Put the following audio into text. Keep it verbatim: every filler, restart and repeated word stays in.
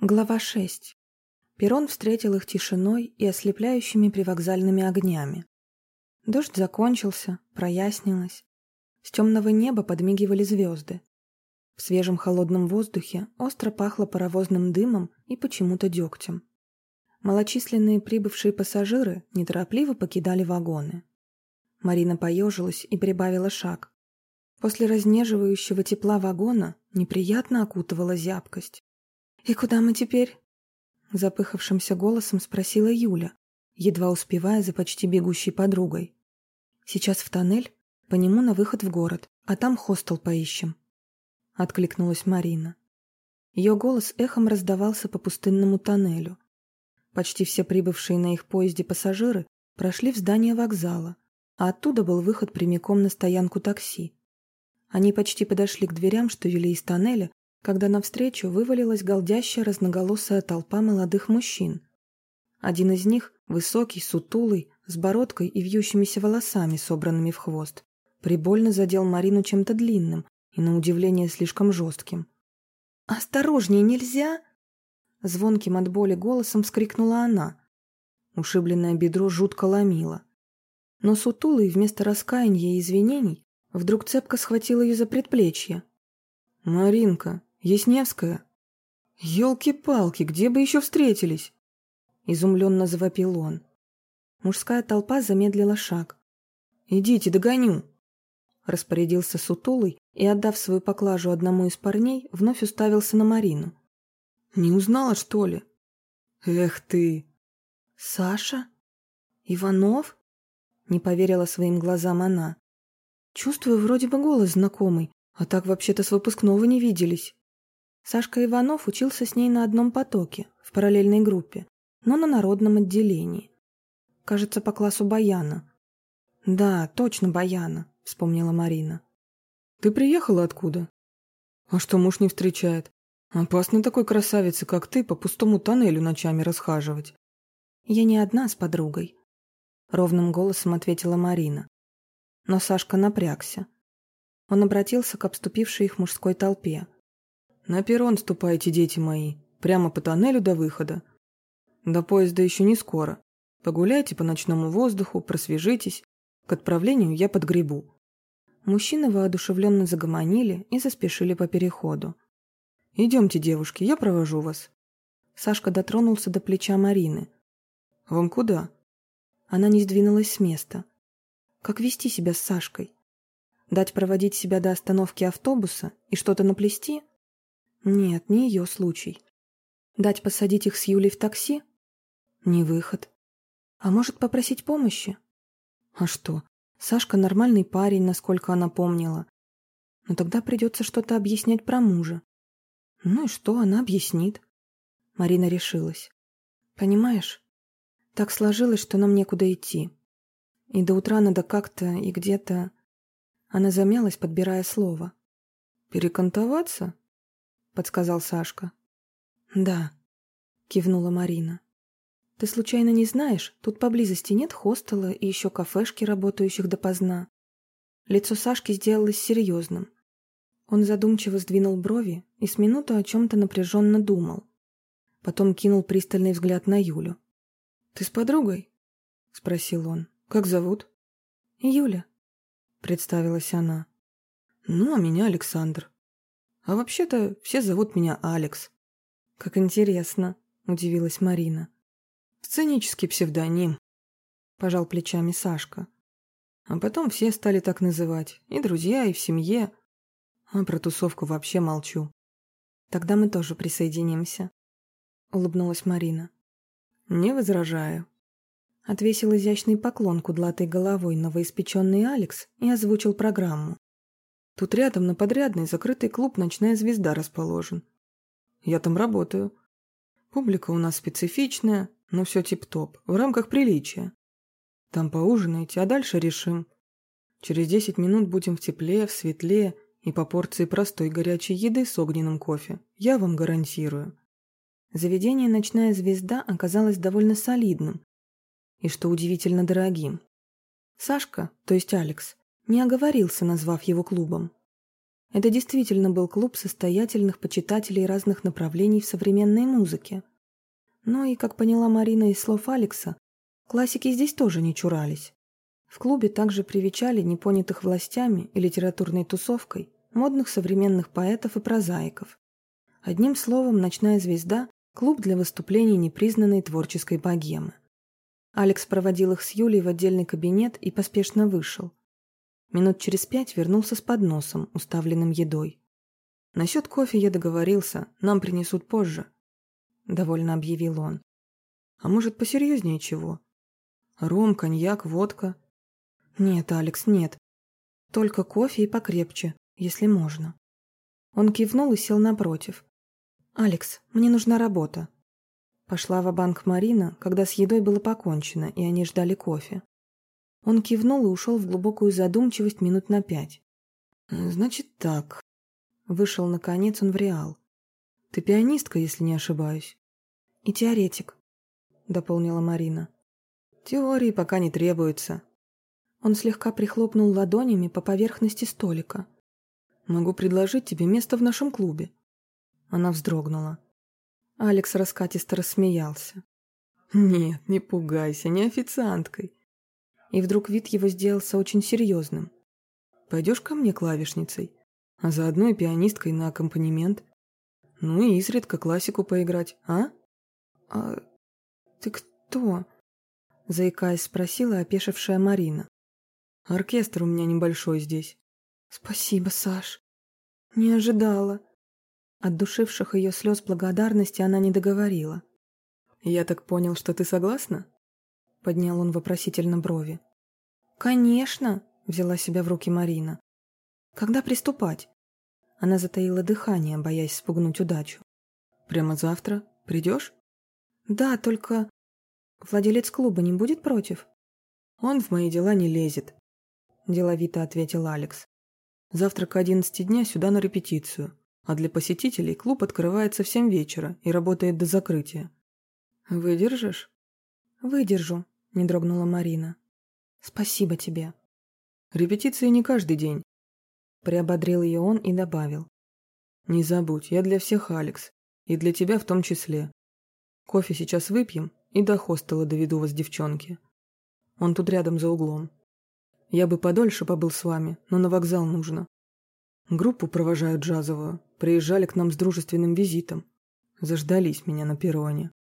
Глава шесть. Перрон встретил их тишиной и ослепляющими привокзальными огнями. Дождь закончился, прояснилось. С темного неба подмигивали звезды. В свежем холодном воздухе остро пахло паровозным дымом и почему-то дегтем. Малочисленные прибывшие пассажиры неторопливо покидали вагоны. Марина поежилась и прибавила шаг. После разнеживающего тепла вагона неприятно окутывала зябкость. «И куда мы теперь?» Запыхавшимся голосом спросила Юля, едва успевая за почти бегущей подругой. «Сейчас в тоннель, по нему на выход в город, а там хостел поищем», — откликнулась Марина. Ее голос эхом раздавался по пустынному тоннелю. Почти все прибывшие на их поезде пассажиры прошли в здание вокзала, а оттуда был выход прямиком на стоянку такси. Они почти подошли к дверям, что вели из тоннеля, когда навстречу вывалилась галдящая разноголосая толпа молодых мужчин. Один из них, высокий, сутулый, с бородкой и вьющимися волосами, собранными в хвост, прибольно задел Марину чем-то длинным и, на удивление, слишком жестким. «Осторожней, нельзя!» Звонким от боли голосом вскрикнула она. Ушибленное бедро жутко ломило. Но сутулый вместо раскаяния и извинений вдруг цепко схватил ее за предплечье. «Маринка, Ясневская? Ёлки-палки, где бы еще встретились?» Изумленно завопил он. Мужская толпа замедлила шаг. «Идите, догоню!» Распорядился сутулый и, отдав свою поклажу одному из парней, вновь уставился на Марину. «Не узнала, что ли?» «Эх ты!» «Саша? Иванов?» Не поверила своим глазам она. «Чувствую, вроде бы голос знакомый, а так вообще-то с выпускного не виделись». Сашка Иванов учился с ней на одном потоке, в параллельной группе, но на народном отделении. Кажется, по классу баяна. «Да, точно баяна», — вспомнила Марина. «Ты приехала откуда?» «А что, муж не встречает? Опасно такой красавице, как ты, по пустому тоннелю ночами расхаживать». «Я не одна с подругой», — ровным голосом ответила Марина. Но Сашка напрягся. Он обратился к обступившей их мужской толпе. «На перрон ступайте, дети мои, прямо по тоннелю до выхода. До поезда еще не скоро. Погуляйте по ночному воздуху, просвежитесь. К отправлению я подгребу». Мужчины воодушевленно загомонили и заспешили по переходу. «Идемте, девушки, я провожу вас». Сашка дотронулся до плеча Марины. «Вам куда?» Она не сдвинулась с места. Как вести себя с Сашкой? Дать проводить себя до остановки автобуса и что-то наплести? Нет, не ее случай. Дать посадить их с Юлей в такси? Не выход. А может, попросить помощи? А что? Сашка нормальный парень, насколько она помнила. Но тогда придется что-то объяснять про мужа. Ну и что она объяснит? Марина решилась. Понимаешь, так сложилось, что нам некуда идти. И до утра надо как-то и где-то... Она замялась, подбирая слово. «Перекантоваться?» — подсказал Сашка. «Да», — кивнула Марина. «Ты случайно не знаешь, тут поблизости нет хостела и еще кафешки, работающих допоздна?» Лицо Сашки сделалось серьезным. Он задумчиво сдвинул брови и с минуту о чем-то напряженно думал. Потом кинул пристальный взгляд на Юлю. «Ты с подругой?» — спросил он. «Как зовут?» «Юля», — представилась она. «Ну, а меня Александр. А вообще-то все зовут меня Алекс». «Как интересно», — удивилась Марина. «Сценический псевдоним», — пожал плечами Сашка. «А потом все стали так называть, и друзья, и в семье. А про тусовку вообще молчу». «Тогда мы тоже присоединимся», — улыбнулась Марина. «Не возражаю». Отвесил изящный поклон кудлатой головой новоиспеченный Алекс и озвучил программу. «Тут рядом на Подрядной закрытый клуб «Ночная звезда» расположен. Я там работаю. Публика у нас специфичная, но все тип-топ, в рамках приличия. Там поужинайте, а дальше решим. Через десять минут будем в тепле, в светле и по порции простой горячей еды с огненным кофе. Я вам гарантирую». Заведение «Ночная звезда» оказалось довольно солидным и, что удивительно, дорогим. Сашка, то есть Алекс, не оговорился, назвав его клубом. Это действительно был клуб состоятельных почитателей разных направлений в современной музыке. Но и, как поняла Марина из слов Алекса, классики здесь тоже не чурались. В клубе также привечали непонятых властями и литературной тусовкой модных современных поэтов и прозаиков. Одним словом, «Ночная звезда» — клуб для выступлений непризнанной творческой богемы. Алекс проводил их с Юлей в отдельный кабинет и поспешно вышел. Минут через пять вернулся с подносом, уставленным едой. «Насчет кофе я договорился, нам принесут позже», — довольно объявил он. «А может, посерьезнее чего? Ром, коньяк, водка?» «Нет, Алекс, нет. Только кофе и покрепче, если можно». Он кивнул и сел напротив. «Алекс, мне нужна работа». Пошла ва-банк Марина, когда с едой было покончено, и они ждали кофе. Он кивнул и ушел в глубокую задумчивость минут на пять. «Значит так». Вышел, наконец, он в Реал. «Ты пианистка, если не ошибаюсь?» «И теоретик», — дополнила Марина. «Теории пока не требуется». Он слегка прихлопнул ладонями по поверхности столика. «Могу предложить тебе место в нашем клубе». Она вздрогнула. Алекс раскатисто рассмеялся. «Нет, не пугайся, не официанткой». И вдруг вид его сделался очень серьезным. «Пойдешь ко мне клавишницей, а заодно и пианисткой на аккомпанемент? Ну и изредка классику поиграть, а?» «А ты кто?» — заикаясь, спросила опешившая Марина. «Оркестр у меня небольшой здесь». «Спасибо, Саш. Не ожидала». От душивших ее слез благодарности она не договорила. «Я так понял, что ты согласна?» — поднял он вопросительно брови. «Конечно!» — взяла себя в руки Марина. «Когда приступать?» Она затаила дыхание, боясь спугнуть удачу. «Прямо завтра? Придешь?» «Да, только... Владелец клуба не будет против?» «Он в мои дела не лезет», — деловито ответил Алекс. «Завтра к одиннадцати дня сюда на репетицию, а для посетителей клуб открывается в семь вечера и работает до закрытия. Выдержишь?» «Выдержу», — не дрогнула Марина. «Спасибо тебе». «Репетиции не каждый день», — приободрил ее он и добавил. «Не забудь, я для всех Алекс, и для тебя в том числе. Кофе сейчас выпьем и до хостела доведу вас, девчонки. Он тут рядом за углом. Я бы подольше побыл с вами, но на вокзал нужно. Группу провожают джазовую, приезжали к нам с дружественным визитом. Заждались меня на перроне».